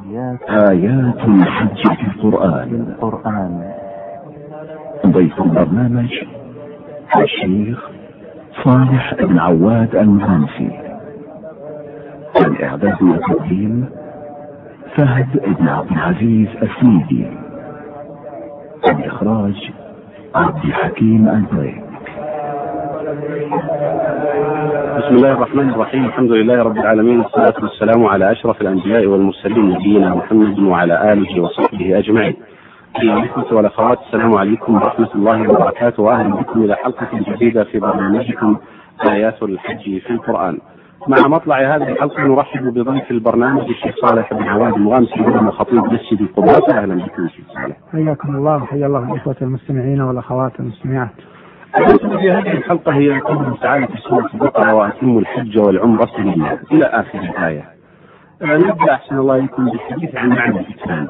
آيات الحج في القرآن. ضيف البرنامج الشيخ صالح بن عواد المغامسي. الإعداد والتقديم فهد بن عبد العزيز السيدي. الإخراج عبد الحكيم البريك. بسم الله الرحمن الرحيم. الحمد لله رب العالمين، والصلاة والسلام على أشرف الأنبياء والمرسلين نبينا محمد وعلى آله وصحبه أجمعين. أيها الإخوة والأخوات، السلام عليكم ورحمة الله وبركاته، وأهلا بكم إلى حلقة جديدة في برنامجكم آيات الحج في القرآن. مع مطلع هذه الحلقة نرحب بضيف البرنامج الشيخ صالح بن عواد المغامسي وهو خطيب مسجد القباء. أهلا بكم شيخ صالح. حياكم الله وحيا الله الإخوة المستمعين والأخوات المستمعات. في هذه الحلقة هي قوله تعالى في سورة البقرة: وأتموا الحج والعمرة لله، إلى آخر الآية. نبدأ أحسن الله إليكم بالحديث عن معنى الإتمام.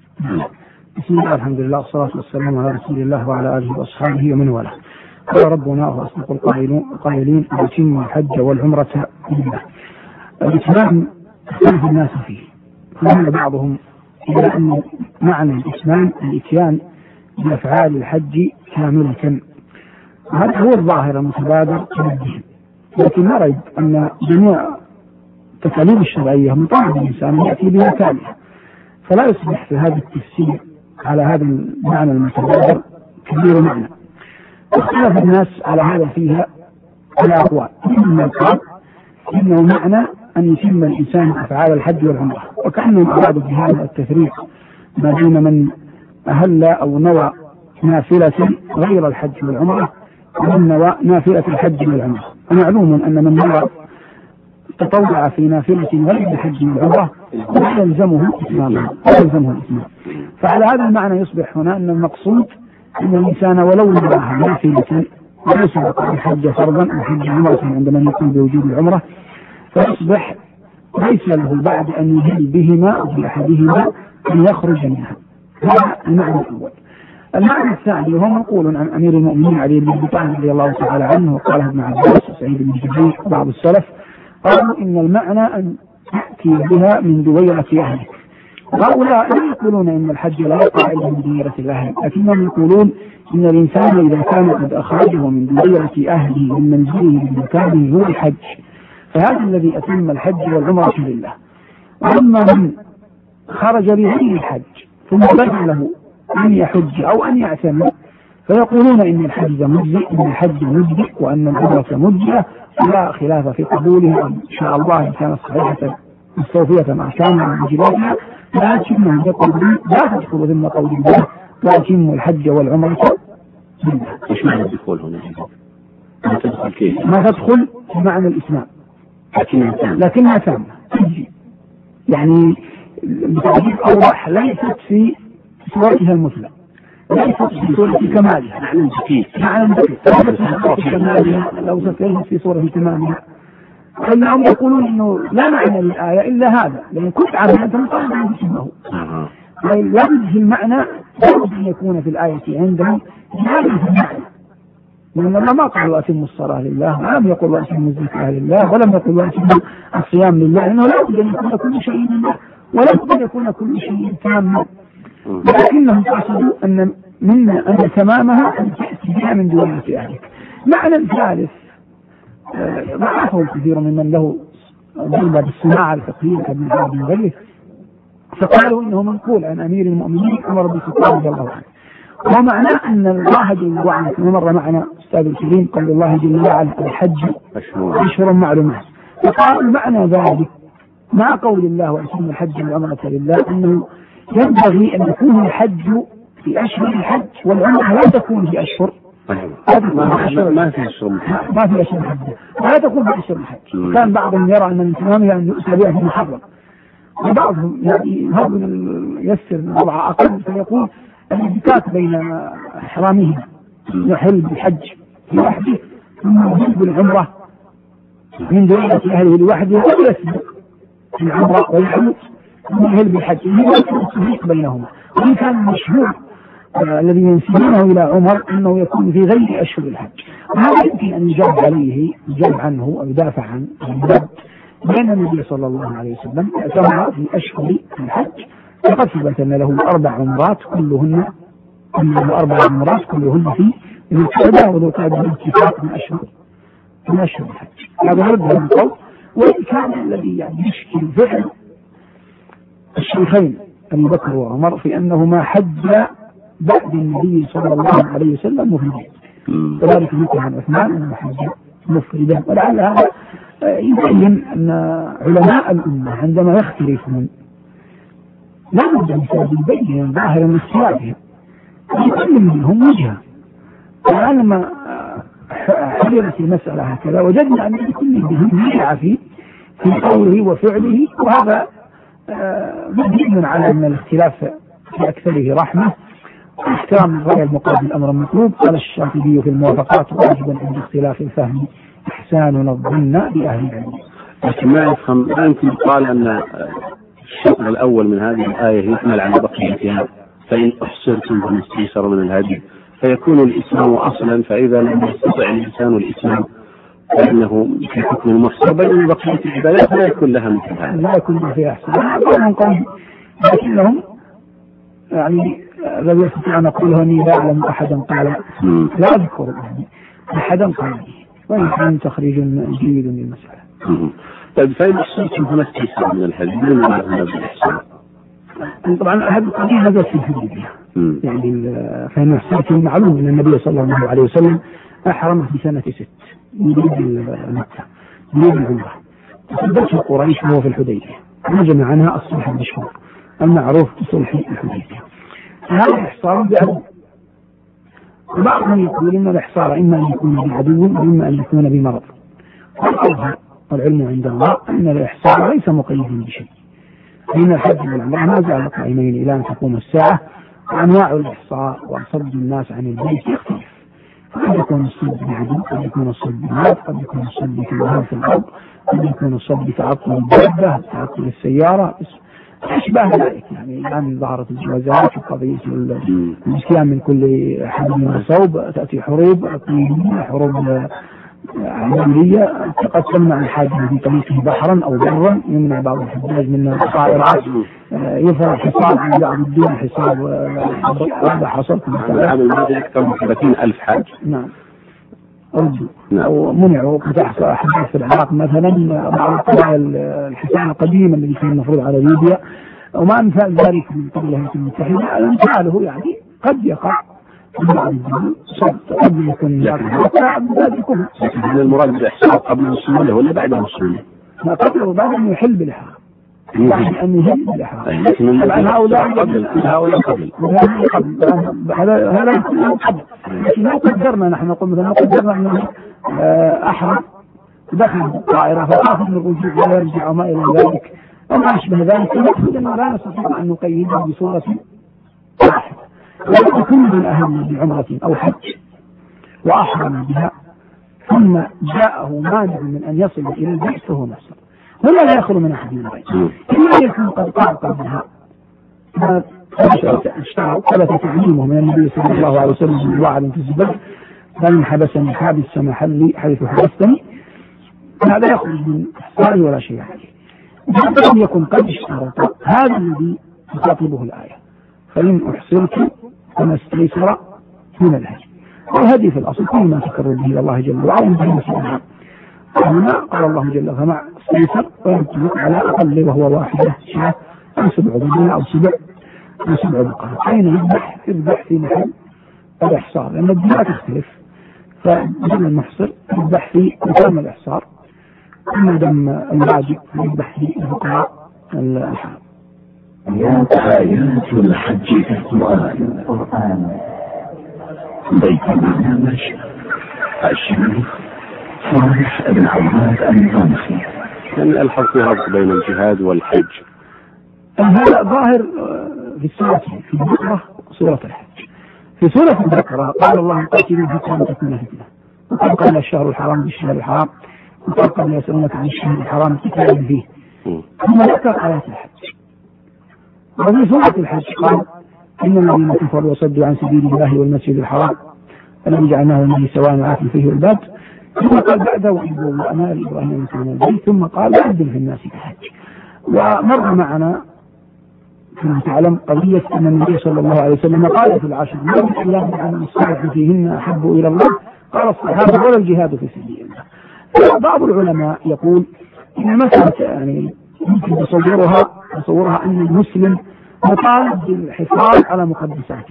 بسم الله الحمد لله والصلاة والسلام على رسول الله وعلى آله وأصحابه ومن والاه. قال ربنا وأصدق القائلين: وأتموا الحج والعمرة لله. الإتمام اختلف الناس فيه، فهم بعضهم إلى أن معنى الإتمام الإتيان بأفعال الحج كاملة، هذا هو الظاهر المتبادر من الذهن، لكن نرى أن جميع التكاليف الشرعية مطالب الإنسان يأتي بها كاملة، فلا يصبح في هذا التفسير على هذا المعنى المتبادر كبير معنى. اختلف الناس على هذا فيها على أقوال. من قال إنه معنى أن يتم الإنسان أفعال الحج والعمرة، وكأنهم أرادوا بهذا التفريق ما بين من أهل أو نوى نافلة غير الحج والعمرة ومن نوى نافلة الحج والعمرة. ومعلوم أن من نوى تطوع في نافلة غير الحج والعمرة لا يلزمه إتمامها. فعلى هذا المعنى يصبح هنا أن المقصود أن الإنسان ولو نواها نافلة وليس الحج فرضا أو حج عمرة عندما يكون بوجود العمرة، فيصبح ليس له بعد أن يهل بهما أو بأحدهما أن يخرج منها. هذا المعنى الأول. المعنى الثاني وهو منقول عن أمير المؤمنين علي بن أبي طالب رضي الله تعالى عنه، وقاله ابن عباس وسعيد بن جبير وبعض السلف، قالوا إن المعنى أن تأتي بها من دويرة أهلك. هؤلاء لا يقولون إن الحج لا يقع إلا من دويرة الأهل، لكنهم يقولون إن الإنسان إذا كان قد أخرجه من دويرة أهله من منزله بمكان ذو الحج فهذا الذي أتم الحج والعمرة لله. وأما من خرج بغير الحج ثم بدا له أن يحج أو أن يعتمر فيقولون إن الحج مجزئ، إن الحج مجزئ، وأن العمرة مجزئة، لا خلاف في قبوله إن شاء الله إن كانت صحيحة مستوفية مع كامل واجباتها، لكنهم يقولون لا تدخل ضمن قول الله: وأتموا الحج والعمرة لله. إيش معنى الدخول هنا؟ ما تدخل كيف؟ ما تدخل بمعنى الإتمام، لكنها تامة تجزي، يعني بتعبير أوضح ليست في صورتها المثلى، ليست في صورة كمالها، معنى كمالها لو ليست في صورة تمامها. فإنهم يقولون إنه لا معنى للآية إلا هذا، لأن كنت عارف أنت مطالب أن تسمه، ويجب في المعنى لابد أن يكون في الآية عندهم هذا المعنى، لأن الله ما قال وأتموا الصلاة لله، ولم يقل وأتموا الزكاة لله، ولم يقل وأتموا الصيام لله، لأنه لا بد أن يكون كل شيء لله، ولا بد أن يكون كل شيء تاما، لكنهم قصدوا أن تمامها أن تأتي بها من دويرة أهلك. معنى الثالث ضعفه الكثير ممن له ضربة بالصناعة الفقهية كابن عبد وغيره، فقالوا إنه منقول عن أمير المؤمنين عمر بن الخطاب رضي الله عنه، ومعناه أن الله جل وعلا كما مر معنا أستاذ الكريم قال الله جل وعلا: الحج أشهر معلومات. فقال معنى ذلك مع قول الله: وأتموا الحج والعمرة لله، أنه ينبغي أن يكون الحج في أشهر الحج والعمرة لا تكون في أشهر ما في أشهر الحج، ولا تكون في أشهر الحج. كان بعضهم يرى أن الإتمام أن يؤتى بها في محرم، وبعضهم يعني يسر وضع أقل فيقول الانفكاك بين إحرامهما، يحل بالحج لوحده ثم يحل بالعمرة من دويرة أهله لوحده، ويسبق العمرة ويحل ثم يحل بالحج، يفرق بينهما. وإن كان مشهور الذي ينسبونه إلى عمر أنه يكون في غير أشهر الحج، وهذا يمكن أن يجاب عليه، يجاب عنه أو يدافع عنه بأن النبي صلى الله عليه وسلم اعتمر في أشهر الحج، وقد ثبت أن له 4 عمرات كلهن في ذي القعدة، وذو القعدة بالاتفاق من أشهر الحج. هذا رد هذا القول. وكان الذي يعني يشكل فعل الشيخين أبي بكر وعمر في أنهما حج بعد النبي صلى الله عليه وسلم مفردا، وذلك مثل عن عثمان أنه حج مفردا. ولعل هذا يبين أن علماء الأمة عندما يختلفون لا بد من سبب يبين ظاهرا من اختلافهم، وكل منهم وجهه. ولما حدثت المسألة هكذا وجدنا أن لكل منهم وجهه في قوله وفعله، وهذا مبين على أن الاختلاف في أكثره رحمة، واحترام الرأي المقابل أمر مطلوب. قال الشافعي في الموافقات: واجبا عند اختلاف الفهم إحسان الظن بأهل العلم. لكن ما يفهم، لا يمكن يقال أن الشطر الأول من هذه الآية يحمل على بقيتها، فإن أحصرتم فما استيسر من الهدي، فيكون الإسلام أصلا، فإذا لم يستطع الإنسان الإسلام فإنه في حكم المحصر، بل بقية العبادات لا يكون لها مثل هذا، لا يكون فيها أحسن. لكنهم يعني الذي يستطيع أن أقوله أني لا أعلم أحدا قال، لا أذكر أحدا قال، وإن كان تخريج جيد للمسألة. طيب فإن أحصرتم فما استيسر من الهدي، من هذا الإحصار؟ طبعا هذا القضية نزلت في الحديبية، يعني فإن أحصرتم معلوم أن النبي صلى الله عليه وسلم أحرم في سنة 6 يريد مكة، يريد العمرة، تصدته قريش وهو في الحديبية، ونجم عنها الصلح المشهور المعروف بصلح الحديبية. هذا الإحصار بعدو، وبعضهم يقول إن الإحصار إما أن يكون بعدو وإما أن يكون بمرض. والعلم عند الله أن الإحصار ليس مقيدا بشيء، فإن الحج والعمرة ما زال قائمين إلى أن تقوم الساعة، وأنواع الإحصار وصد الناس عن البيت يختلف، قد يكون الصد بعدو، قد يكون الصد بالناس، قد يكون الصد في الوهاب في الأرض، قد يكون الصد بتعطل الدابة، تعطل السيارة، أشباه ذلك. يعني الآن ظهرت الجوازات وقضية الإسلام من كل حدود وصوب، تأتي حروب إقليمية، حروب عملية، قد تمنع الحاج في طريقه بحرا أو برا، يمنع بعض الحجاج من الطائرات، يفعل حصار عن بعض الدول، حساب هذا حصل في العام الماضي أكثر من 30,000 حاج. نعم. أو منعوا فتح أحداث في العراق مثلا، بعض القبائل الحسان القديمة التي كان المفروض على ليبيا، وما أمثال ذلك من قبل الولايات المتحدة. أمثاله يعني قد يقع في بعض الدول، قد يكون لكن المراد بالإحصار قبل الوصول ولا بعد الوصول؟ ما قبله بعد أن يحل بالإحرام، بعد أن يحل بالإحرام. هؤلاء قبل هذا كله قبل. لكن ما قدرنا نحن نقول مثلا، ما قدرنا أنه أحرم دخل الطائرة فخاف من الرجوع ولا يرجع وما إلى ذلك وما أشبه ذلك، نقول أنه لا نستطيع أن نقيده بصورة واحدة. ولكن كل من أهل بعمرة أو حج وأحرم بها ثم جاءه مانع من أن يصل إلى البيت فهو محصر، ولا لا يخلو من أحد من البيت، إلا يكون قد قال بها ثبت تعليمه من النبي صلى الله عليه وسلم بالوعد في الزبد: فمن حبسني حابس محلي حيث حبستني، هذا يخرج من إحصاره ولا شيء عليه. لم يكن قد اشترط هذا الذي تخاطبه الآية: فإن أحصرت فما استيسر من الهدي. والهدي في الأصل كل ما تقرب به الله جل وعلا من مسلم. هنا قال الله جل وعلا استيسر، ويمتلك على أقل وهو واحدة شاة أو 7 بدنة أو 7 بقرة. أين يذبح في محل الإحصار، لأن الدنيا تختلف، فدم المحصر يذبح في مكان الإحصار، أما دم الواجب يذبح في الفقراء الحرام. آيات الحج في القرآن. بيت برنامج الشيخ صالح بن عباد النظامي. كان ألحظ في ربط بين الجهاد والحج. هذا ظاهر في السورة، في البقرة سورة الحج. في سورة البقرة قال الله: قاتلوا فتنة تكون فتنة، وقال: قال الشهر الحرام بالشهر الحرام، وقال: قال يسألونك عن الشهر الحرام قتال فيه. ثم ذكر آيات الحج. وفي سورة الحج قال: إن الذين كفروا وصدوا عن سبيل الله والمسجد الحرام الذي جعلناه للناس سواء عاكف فيه والباد ثم قال بعده وأنا لإبراهيم مثل البيت، ثم قال وأذن في الناس بالحج. ومر معنا كما تعلم قضية أن النبي صلى الله عليه وسلم قال في العشر ما من أيام عن الصلاة فيهن أحب إلى الله قال الصحابة ولا الجهاد في سبيل الله. بعض العلماء يقول إن المسألة يعني يمكن تصورها أن المسلم مطالب بالحفاظ على مقدساته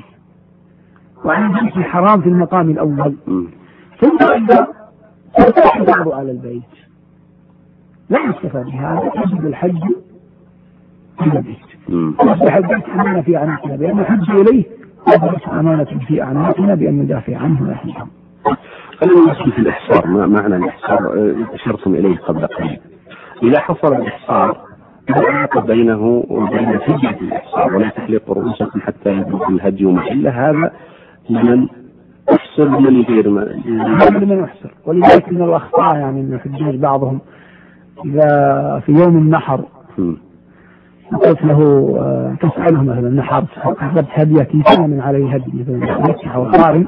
وأن الجنس حرام في المقام الأول، ثم إذا الحفاظ على البيت لا يستفاد بهذا يجب الحج إلى البيت. أصبح البيت أمانة في أعناقنا بأن نحج إليه، وأصبح أمانة في أعناقنا بأن ندافع عنه ونحميه. خلينا نحكي في الإحصار. ما معنى الإحصار؟ أشرتم إليه قبل قليل. إذا حصل الإحصار لا علاقة بينه وبين فدية الإحصار ولا تحليق رؤوسكم حتى يبلغ الهدي محله، هذا لمن يحصر من غير لمن يحصر. ولذلك من الأخطاء يعني أن الحجاج بعضهم إذا في يوم النحر قلت له تسأله مثلا نحرت أخذت هديتي كان من عليه هدي مثلا أو قارن،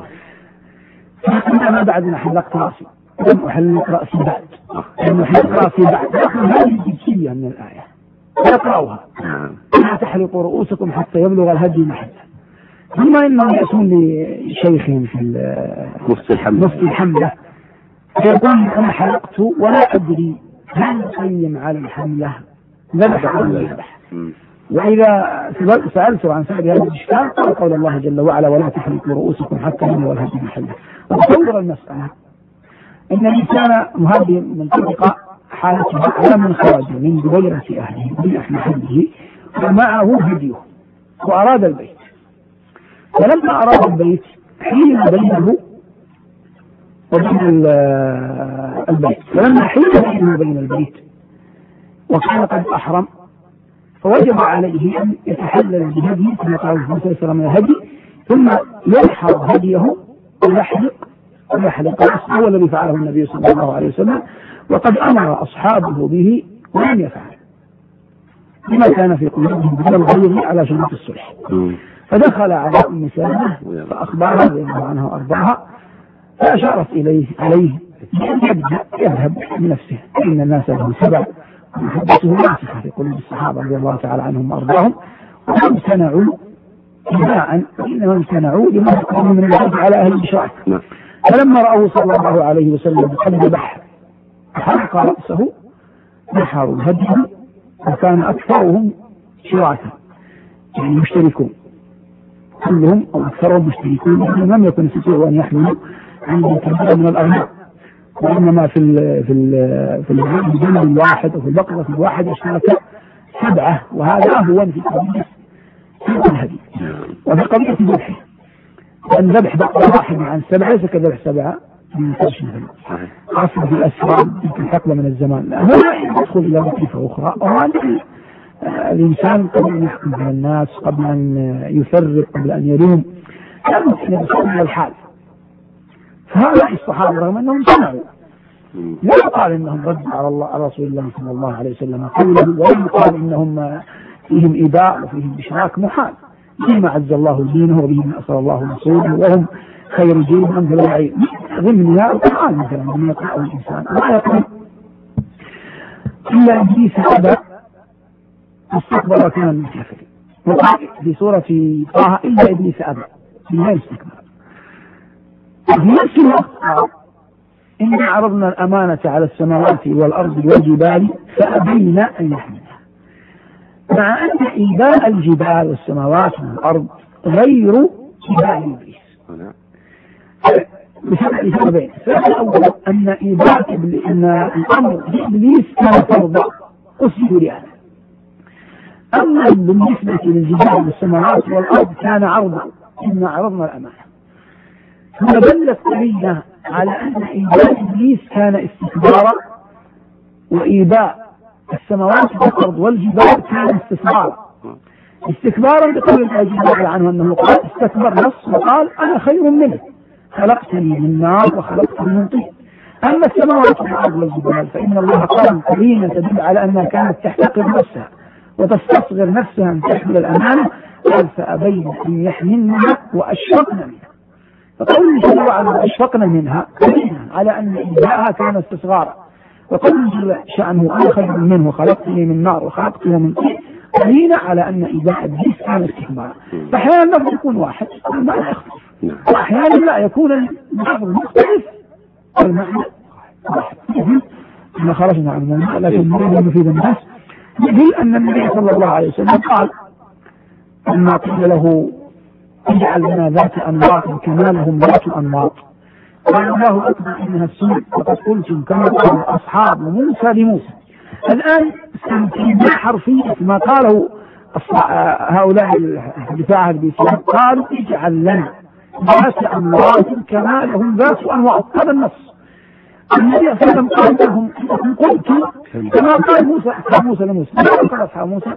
فأنا بعد أن حلقت رأسي لم أحلق رأسي بعد، لم أحلق رأسي بعد. لكن هذه الجزئية من الآية يقرأوها لا تحلقوا رؤوسكم حتى يبلغ الهدي محله. ثم إنهم يأتون لشيخهم في مفتي الحملة فيقول أنا حلقت ولا أدري هل يقيم على الحملة ذبح ولا يذبح. وإذا سألته عن سبب هذا الإشكال قال قول الله جل وعلا ولا تحلقوا رؤوسكم حتى يبلغ الهدي محله. وتصور المسألة أن الإنسان مهدي منطقة حالته على من خرج من دبيرة أهله من محله ومعه هديه وأراد البيت، فلما أراد البيت حيل بينه وبين البيت، فلما حيل بينه وبين البيت وكان قد أحرم فوجب عليه أن يتحلل بهديه كما قال الرسول صلى الله عليه وسلم الهدي، ثم ينحر هديه ويحلق رأسه، هو الذي فعله النبي صلى الله عليه وسلم وقد أمر أصحابه به ولم يفعل لما كان في قلوبهم من الغيظ على شروط الصلح. فدخل على أم سلمة فأخبرها رضي الله عنها وأرضاها فأشارت عليه بأن يذهب بنفسه إن الناس لهم سبع ومحبته ناسخة في قلوب الصحابة رضي الله تعالى عنهم وأرضاهم، وهم امتنعوا ابتداء وإنما امتنعوا لما يقوم من العرض على أهل الإشراك. فلما رأوه صلى الله عليه وسلم قد ذبح حلق رأسه نحروا هديه، وكان أكثرهم شراكا يعني مشتركون كلهم أو أكثرهم مشتركون، يعني لم يكن يستطيعوا أن يحملوا عن كثير من الأغنام، وإنما في الجمل الواحد أو في البقرة الواحد اشترك 7، وهذا أهون في قضية الهدي. وفي قضية الذبح أن ذبح بقرة واحد عن 7 ليس كذبح 7 من فرش مثلا خاصة في الأسرار في حقبة من الزمان، لا هو يدخل إلى لطيفة أخرى. وهذا الإنسان قبل أن يحكم على الناس، قبل أن يفرق، قبل أن يلوم، لابد أن يصل إلى الحال. فهؤلاء الصحابة رغم أنهم سمعوا لا يقال إنهم ردوا على رسول الله صلى الله عليه وسلم قوله، ولا يقال إنهم فيهم إيذاء وفيهم إشراك، محال بما عز الله دينه وبهم أسر الله رسوله وهم خير جيل من ذو العلم. ضمنها القرآن مثلا من يقرأ الإنسان لا يقول إلا إبليس أبى استكبر وكان من الكافرين، وقال في سورة طه إلا إبليس أبى لا يستكبر. في نفس الوقت إن عرضنا الأمانة على السماوات والأرض والجبال فأبين أن يحملها، مع أن إيذاء الجبال والسماوات والأرض غير إيذاء إبليس بسببين. الأول أن إيذاء أن الأمر بإبليس كان فرضا قصد لأهله، أما بالنسبة للجبال والسماوات والأرض كان عرضا، إن عرضنا الأمانة. ثم دلت قرينة على أن إيذاء إبليس كان استكبارا، وإيذاء السماوات والأرض والجبال كان استكبارا بقول الله جل عنه أنه قال استكبر نص وقال أنا خير منه خلقتني من نار وخلقتني من طين. أما السماوات والأرض والجبال فإن الله قال قرينة تدل على أنها كانت تحتقر نفسها وتستصغر نفسها أن تحمل الأمانة، قال فأبين أن يحملنها وأشفقن منها. فقوله جل وعلا أشفقنا منها على أن إبداءها كان استصغارا، وقوله جل شأنه أنا خير منه وخلقتني من نار وخلقته من طين دليل على أن إبداء الجنس كان استكمالا. فأحيانا اللفظ يكون واحد والمعنى يختلف، وأحيانا لا يكون اللفظ مختلف والمعنى واحد. إحنا خرجنا عن المعنى لكن نريد أن نفيد الناس يقول أن النبي صلى الله عليه وسلم قال لما قيل له اجعل لنا ذات أنواط كما لهم ذات أنواط قال الله أكبر إنها السنة وقد قلتم كما قال أصحاب موسى لموسى. الآن استمتعنا حرفيا ما قاله هؤلاء الدفاع بالإسلام، قالوا اجعل لنا ذات أنواط كما لهم ذات أنواط. هذا النص. النبي صلى الله عليه وسلم قال لهم قلتم كما قال موسى لموسى. ما قال أصحاب موسى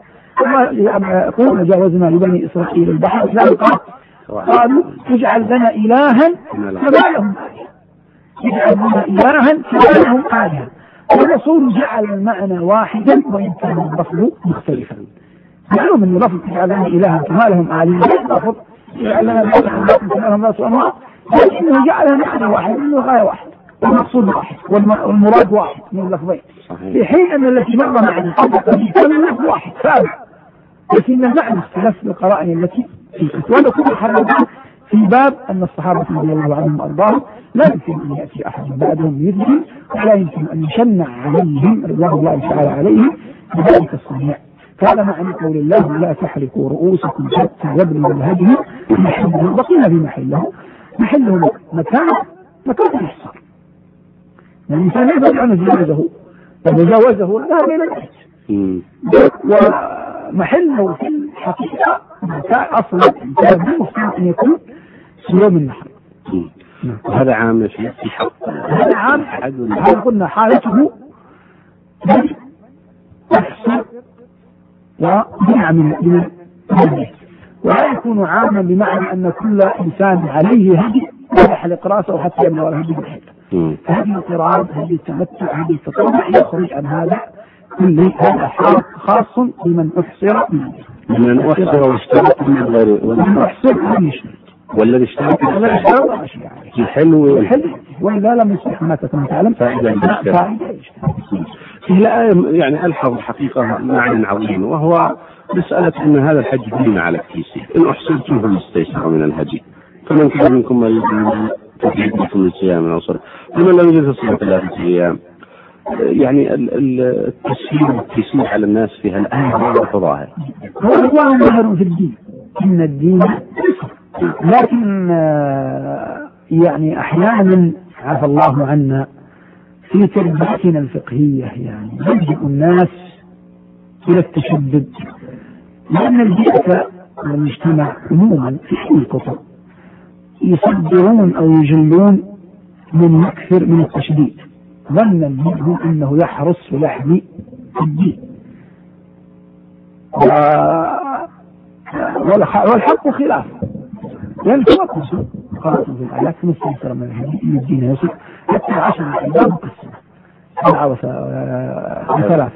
قلنا جاوزنا لبني إسرائيل البحر قالوا اجعل لنا إلها كما لهم آلهة، اجعل لنا إلها كما لهم آلهة. والرسول جعل المعنى واحدا وإن كان اللفظ مختلفا. معلوم أن لفظ اجعل لنا إلها كما لهم آلهة لفظ اجعل لنا إلها كما لهم ذات أنواط، لكنه جعل معنى واحد والغاية واحد والمقصود واحد والمراد واحد من اللفظين، في حين أن التي مر معنا كان اللفظ واحد فعلا، لكن المعنى اختلف بالقرائن التي فيه. وهذا كله حرمنا في باب أن الصحابة رضي الله عنهم وأرضاهم لا يمكن أن يأتي أحد بعدهم مثلهم، ولا يمكن أن يشنع عليهم رضوان الله تعالى عليهم بذلك الصنيع. فهذا معنى قول الله لا تحرقوا رؤوسكم حتى يبلغ الهدي محله. بقينا في محله مكان الإحصار. الإنسان يبدأ أن يتجاوزه وتجاوزه ذهب إلى الأرض، ومحله في الحقيقة مكان أصلا المفترض أن يكون في يوم النحر. وهذا عام في حق هذا عام. هذا قلنا حالته يحصر ومنع من الهدي، ولا يكون عاما بمعنى أن كل إنسان عليه هدي يحلق رأسه حتى يبلغ الهدي بالحلق. فهذه القراءة هذه التمتع هذه التطوع يخرج عن هذا كله. هذا خاص بمن أحصر واشترط من غيره، والذي اشترط الحلو وإلا لم يصح ما تعلم فائدة. يعني ألحظ حقيقة معنى عظيم، وهو مسألة أن هذا الحج دين على التيسير. إن أحصرتم فالاستيسر من الهدي، فمن كان منكم مريضا فليدعكم من صيام أو صلاة، ومن لم يجد فصيام 3 أيام. يعني التسهيل والتيسير على الناس في هالآية واضح ظاهر. هو ظاهر في الدين، إن الدين، لكن يعني أحيانا عفى الله عنا في تربيتنا الفقهية يعني يلجأ الناس إلى التشدد، لأن البيئة والمجتمع عموما في الكتب يصدرون أو يجلون من يكثر من التشديد ظنا منه أنه يحرص ولحم الدين، والحق خلاف، لأن تركوا قرأتم في الآيات مستنكرا من الدين يصل حتى 10 أيام مقسمة 7 و3.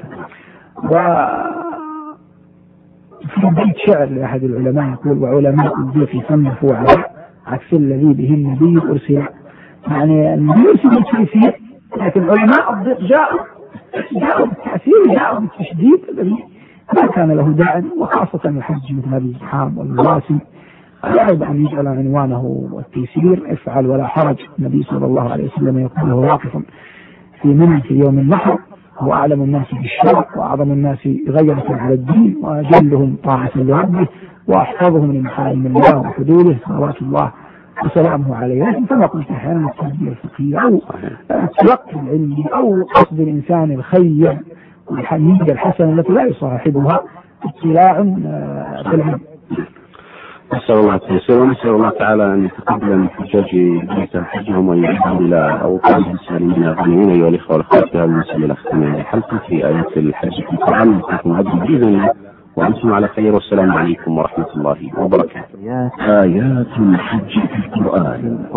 وفي بيت شعر لأحد العلماء يقول وعلماء الضيف صنفوا على عكس الذي به النبي أرسل. يعني النبي أرسل بالتأثير، لكن علماء الضيف جاءوا بالتأثير، جاءوا بالتشديد الذي ما كان له داعي، وخاصة الحج مثل هذه الزحام والمواسم يجب أن يجعل عنوانه والتيسير افعل ولا حرج. النبي صلى الله عليه وسلم يقول له واقف في منى في يوم النحر هو أعلم الناس بالشرع وأعظم الناس غيرة على الدين وأجلهم طاعة لربه وأحفظهم لمحارم الله وحدوده صلوات الله وسلامه عليه. لكن كما قلت أحيانا التربية الفقهية أو التلقي العلمي أو قصد الإنسان الخير والحميدة الحسنة التي لا يصاحبها اطلاع في العلم. نسأل الله التيسير، ونسأل الله تعالى أن يتقبل من حجاج بيت حجهم وأن يعيدهم إلى أوطانهم سالمين غانمين. أيها الإخوة والأخوات، في هذا المسألة الأختمية الحلقة في آيات الحج في القرآن نلقاكم غدا بإذن الله وأنتم على خير، والسلام عليكم ورحمة الله وبركاته. آيات الحج في القرآن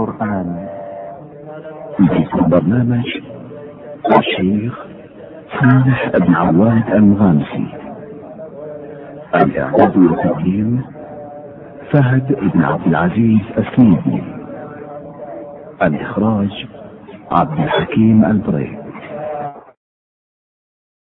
في برنامج الشيخ فالح بن عواد المغامسي. الإعداد والتقديم فهد بن عبد العزيز السيدي. الإخراج عبد الحكيم البريك.